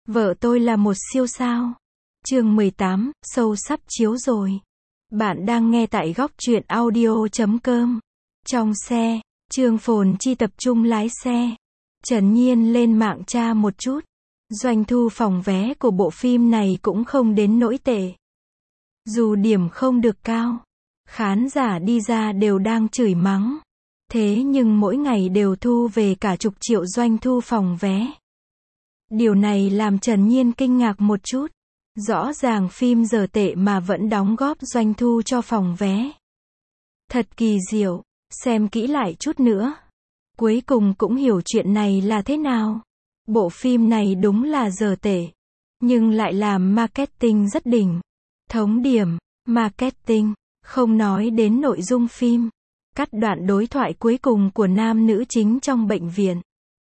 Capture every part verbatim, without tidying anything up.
Vợ tôi là một siêu sao. Chương mười tám, show sắp chiếu rồi. Bạn đang nghe tại góc truyện audio chấm com. Trong xe, Trương Phồn Chi tập trung lái xe. Trần Nhiên lên mạng tra một chút. Doanh thu phòng vé của bộ phim này cũng không đến nỗi tệ. Dù điểm không được cao, khán giả đi ra đều đang chửi mắng. Thế nhưng mỗi ngày đều thu về cả chục triệu doanh thu phòng vé. Điều này làm Trần Nhiên kinh ngạc một chút. Rõ ràng phim dở tệ mà vẫn đóng góp doanh thu cho phòng vé. Thật kỳ diệu, xem kỹ lại chút nữa. Cuối cùng cũng hiểu chuyện này là thế nào. Bộ phim này đúng là dở tệ, nhưng lại làm marketing rất đỉnh. Thống điểm, marketing, không nói đến nội dung phim. Cắt đoạn đối thoại cuối cùng của nam nữ chính trong bệnh viện.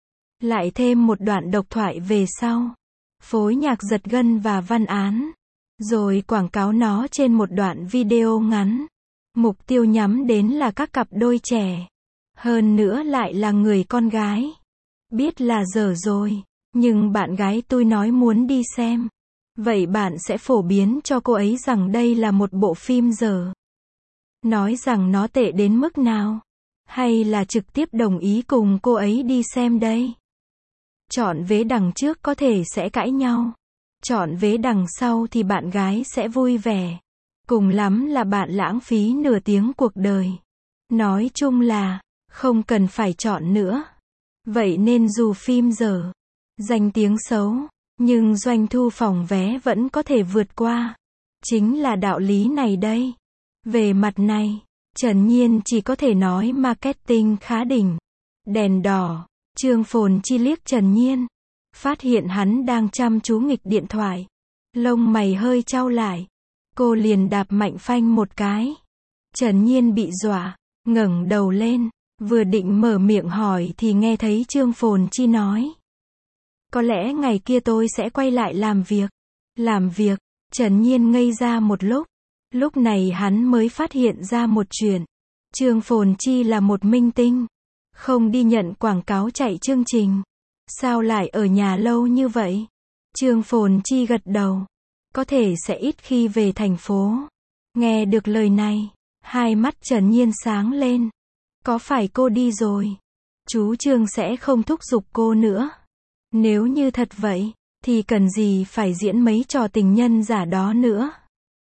Lại thêm một đoạn độc thoại về sau. Phối nhạc giật gân và văn án. Rồi quảng cáo nó trên một đoạn video ngắn. Mục tiêu nhắm đến là các cặp đôi trẻ. Hơn nữa lại là người con gái. Biết là dở rồi, nhưng bạn gái tôi nói muốn đi xem. Vậy bạn sẽ phổ biến cho cô ấy rằng đây là một bộ phim dở. Nói rằng nó tệ đến mức nào? Hay là trực tiếp đồng ý cùng cô ấy đi xem đây? Chọn vế đằng trước có thể sẽ cãi nhau. Chọn vế đằng sau thì bạn gái sẽ vui vẻ. Cùng lắm là bạn lãng phí nửa tiếng cuộc đời. Nói chung là, không cần phải chọn nữa. Vậy nên dù phim dở, danh tiếng xấu, nhưng doanh thu phòng vé vẫn có thể vượt qua. Chính là đạo lý này đây. Về mặt này, Trần Nhiên chỉ có thể nói marketing khá đỉnh. Đèn đỏ, Trương Phồn Chi liếc Trần Nhiên. Phát hiện hắn đang chăm chú nghịch điện thoại. Lông mày hơi chau lại. Cô liền đạp mạnh phanh một cái. Trần Nhiên bị dọa, ngẩng đầu lên. Vừa định mở miệng hỏi thì nghe thấy Trương Phồn Chi nói. Có lẽ ngày kia tôi sẽ quay lại làm việc. Làm việc, Trần Nhiên ngây ra một lúc. Lúc này hắn mới phát hiện ra một chuyện. Trương Phồn Chi là một minh tinh. Không đi nhận quảng cáo chạy chương trình. Sao lại ở nhà lâu như vậy? Trương Phồn Chi gật đầu. Có thể sẽ ít khi về thành phố. Nghe được lời này, hai mắt Trần Nhiên sáng lên. Có phải cô đi rồi? Chú Trương sẽ không thúc giục cô nữa. Nếu như thật vậy, thì cần gì phải diễn mấy trò tình nhân giả đó nữa?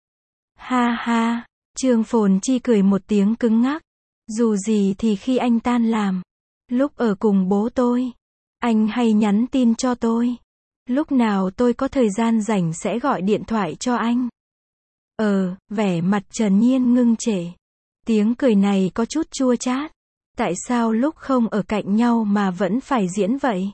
Ha ha, Trương Phồn Chi cười một tiếng cứng ngắc. Dù gì thì khi anh tan làm, lúc ở cùng bố tôi, anh hay nhắn tin cho tôi. Lúc nào tôi có thời gian rảnh sẽ gọi điện thoại cho anh. Ờ, vẻ mặt Trần Nhiên ngưng trệ. Tiếng cười này có chút chua chát. Tại sao lúc không ở cạnh nhau mà vẫn phải diễn vậy?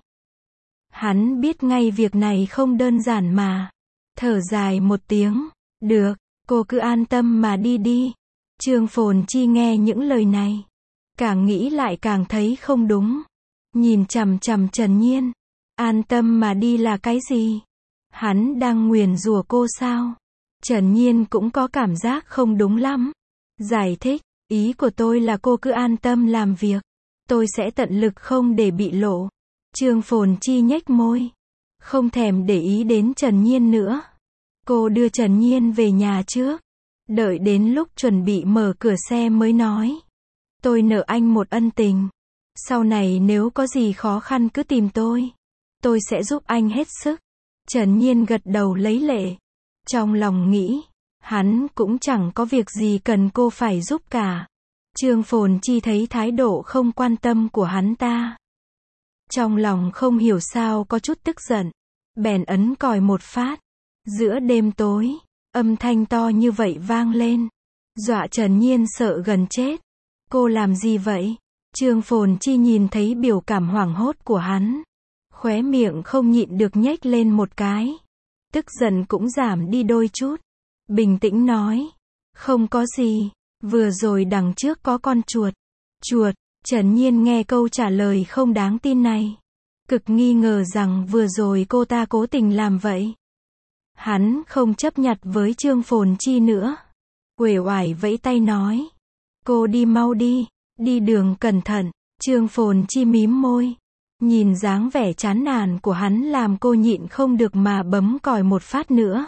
Hắn biết ngay việc này không đơn giản mà. Thở dài một tiếng. Được, cô cứ an tâm mà đi đi. Trương Phồn Chi nghe những lời này. Càng nghĩ lại càng thấy không đúng. Nhìn chằm chằm Trần Nhiên. An tâm mà đi là cái gì? Hắn đang nguyền rủa cô sao? Trần Nhiên cũng có cảm giác không đúng lắm. Giải thích, ý của tôi là cô cứ an tâm làm việc. Tôi sẽ tận lực không để bị lộ. Trương Phồn Chi nhếch môi. Không thèm để ý đến Trần Nhiên nữa. Cô đưa Trần Nhiên về nhà trước. Đợi đến lúc chuẩn bị mở cửa xe mới nói. Tôi nợ anh một ân tình. Sau này nếu có gì khó khăn cứ tìm tôi. Tôi sẽ giúp anh hết sức. Trần Nhiên gật đầu lấy lệ. Trong lòng nghĩ, hắn cũng chẳng có việc gì cần cô phải giúp cả. Trương Phồn Chi thấy thái độ không quan tâm của hắn ta. Trong lòng không hiểu sao có chút tức giận. Bèn ấn còi một phát. Giữa đêm tối, âm thanh to như vậy vang lên. Dọa Trần Nhiên sợ gần chết. Cô làm gì vậy? Trương Phồn Chi nhìn thấy biểu cảm hoảng hốt của hắn. Khóe miệng không nhịn được nhếch lên một cái. Tức giận cũng giảm đi đôi chút. Bình tĩnh nói. Không có gì. Vừa rồi đằng trước có con chuột. Chuột. Trần Nhiên nghe câu trả lời không đáng tin này. Cực nghi ngờ rằng vừa rồi cô ta cố tình làm vậy. Hắn không chấp nhặt với Trương Phồn Chi nữa. Uể oải vẫy tay nói. Cô đi mau đi. Đi đường cẩn thận. Trương Phồn Chi mím môi. Nhìn dáng vẻ chán nản của hắn làm cô nhịn không được mà bấm còi một phát nữa.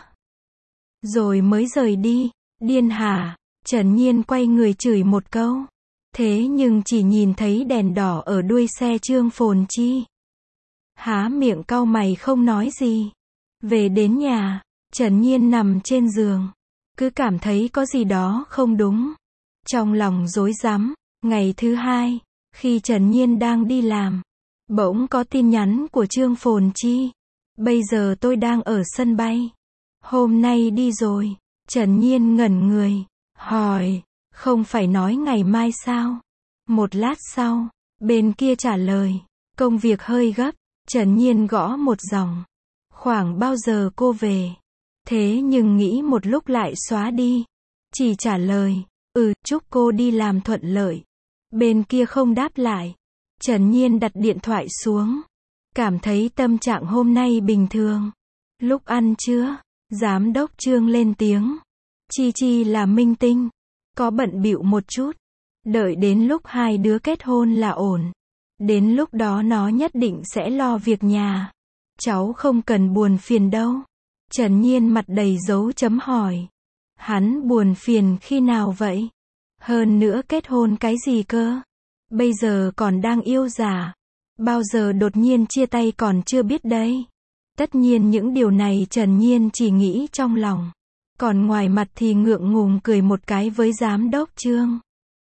Rồi mới rời đi. Điên hả? Trần Nhiên quay người chửi một câu. Thế nhưng chỉ nhìn thấy đèn đỏ ở đuôi xe Trương Phồn Chi. Há miệng cau mày không nói gì. Về đến nhà, Trần Nhiên nằm trên giường. Cứ cảm thấy có gì đó không đúng. Trong lòng rối rắm. Ngày thứ hai, khi Trần Nhiên đang đi làm, bỗng có tin nhắn của Trương Phồn Chi. Bây giờ tôi đang ở sân bay. Hôm nay đi rồi. Trần Nhiên ngẩn người. Hỏi, không phải nói ngày mai sao? Một lát sau, bên kia trả lời. Công việc hơi gấp. Trần Nhiên gõ một dòng. Khoảng bao giờ cô về? Thế nhưng nghĩ một lúc lại xóa đi. Chỉ trả lời, ừ, chúc cô đi làm thuận lợi. Bên kia không đáp lại. Trần Nhiên đặt điện thoại xuống. Cảm thấy tâm trạng hôm nay bình thường. Lúc ăn trưa, giám đốc Trương lên tiếng. Chi Chi là minh tinh. Có bận bịu một chút. Đợi đến lúc hai đứa kết hôn là ổn. Đến lúc đó nó nhất định sẽ lo việc nhà. Cháu không cần buồn phiền đâu. Trần Nhiên mặt đầy dấu chấm hỏi. Hắn buồn phiền khi nào vậy? Hơn nữa kết hôn cái gì cơ? Bây giờ còn đang yêu giả. Bao giờ đột nhiên chia tay còn chưa biết đấy. Tất nhiên những điều này Trần Nhiên chỉ nghĩ trong lòng. Còn ngoài mặt thì ngượng ngùng cười một cái với giám đốc Trương.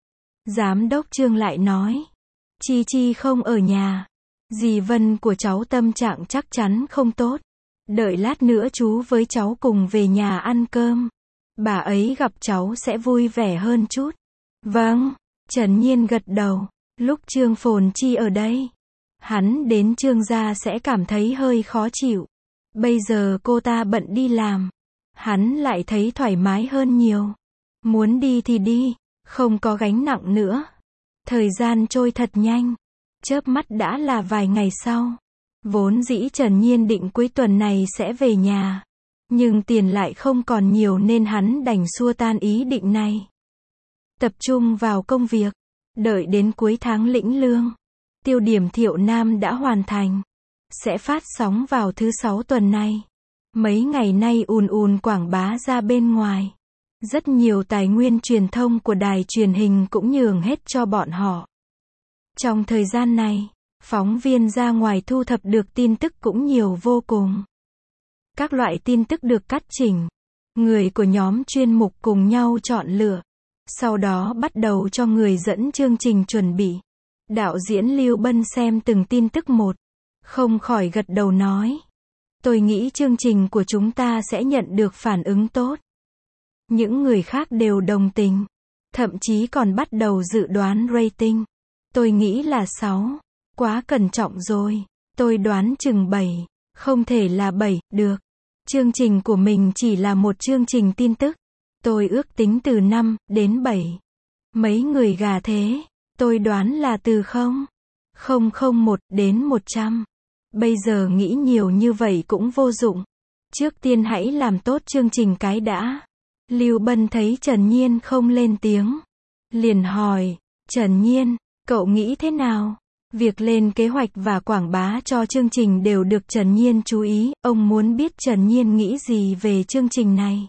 Giám đốc Trương lại nói. Chi Chi không ở nhà. Dì Vân của cháu tâm trạng chắc chắn không tốt. Đợi lát nữa chú với cháu cùng về nhà ăn cơm. Bà ấy gặp cháu sẽ vui vẻ hơn chút. Vâng, Trần Nhiên gật đầu. Lúc Trương Phồn Chi ở đây, hắn đến Trương gia sẽ cảm thấy hơi khó chịu. Bây giờ cô ta bận đi làm, hắn lại thấy thoải mái hơn nhiều. Muốn đi thì đi, không có gánh nặng nữa. Thời gian trôi thật nhanh, chớp mắt đã là vài ngày sau. Vốn dĩ Trần Nhiên định cuối tuần này sẽ về nhà, nhưng tiền lại không còn nhiều nên hắn đành xua tan ý định này. Tập trung vào công việc, đợi đến cuối tháng lĩnh lương. Tiêu điểm Thiệu Nam đã hoàn thành, sẽ phát sóng vào thứ sáu tuần này. Mấy ngày nay ùn ùn quảng bá ra bên ngoài. Rất nhiều tài nguyên truyền thông của đài truyền hình cũng nhường hết cho bọn họ. Trong thời gian này, phóng viên ra ngoài thu thập được tin tức cũng nhiều vô cùng. Các loại tin tức được cắt chỉnh. Người của nhóm chuyên mục cùng nhau chọn lựa. Sau đó bắt đầu cho người dẫn chương trình chuẩn bị. Đạo diễn Lưu Bân xem từng tin tức một. Không khỏi gật đầu nói. Tôi nghĩ chương trình của chúng ta sẽ nhận được phản ứng tốt. Những người khác đều đồng tình. Thậm chí còn bắt đầu dự đoán rating. Tôi nghĩ là sáu. Quá cẩn trọng rồi. Tôi đoán chừng bảy. Không thể là bảy, được. Chương trình của mình chỉ là một chương trình tin tức. Tôi ước tính từ năm đến bảy. Mấy người gà thế. Tôi đoán là từ không. không không một đến một trăm. Bây giờ nghĩ nhiều như vậy cũng vô dụng. Trước tiên hãy làm tốt chương trình cái đã. Lưu Bân thấy Trần Nhiên không lên tiếng. Liền hỏi, Trần Nhiên, cậu nghĩ thế nào? Việc lên kế hoạch và quảng bá cho chương trình đều được Trần Nhiên chú ý. Ông muốn biết Trần Nhiên nghĩ gì về chương trình này.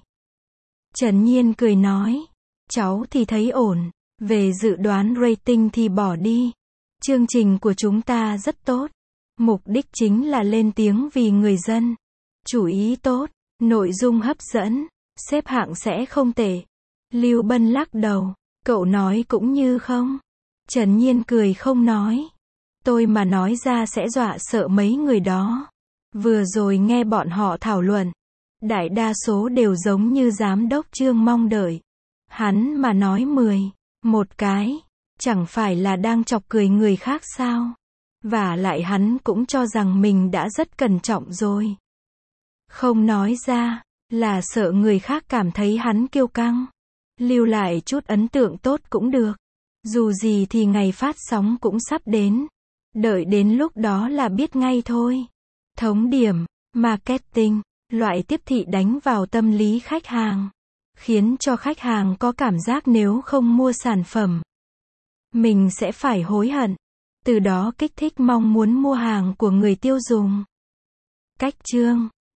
Trần Nhiên cười nói, cháu thì thấy ổn. Về dự đoán rating thì bỏ đi. Chương trình của chúng ta rất tốt. Mục đích chính là lên tiếng vì người dân. Chủ ý tốt, nội dung hấp dẫn, xếp hạng sẽ không tệ. Lưu Bân lắc đầu, cậu nói cũng như không. Trần Nhiên cười không nói. Tôi mà nói ra sẽ dọa sợ mấy người đó. Vừa rồi nghe bọn họ thảo luận. Đại đa số đều giống như giám đốc Trương mong đợi. Hắn mà nói mười, một cái, chẳng phải là đang chọc cười người khác sao? Và lại hắn cũng cho rằng mình đã rất cẩn trọng rồi. Không nói ra, là sợ người khác cảm thấy hắn kiêu căng. Lưu lại chút ấn tượng tốt cũng được. Dù gì thì ngày phát sóng cũng sắp đến. Đợi đến lúc đó là biết ngay thôi. Thống điểm, marketing, loại tiếp thị đánh vào tâm lý khách hàng. Khiến cho khách hàng có cảm giác nếu không mua sản phẩm, mình sẽ phải hối hận. từ đó kích thích mong muốn mua hàng của người tiêu dùng. Cách chương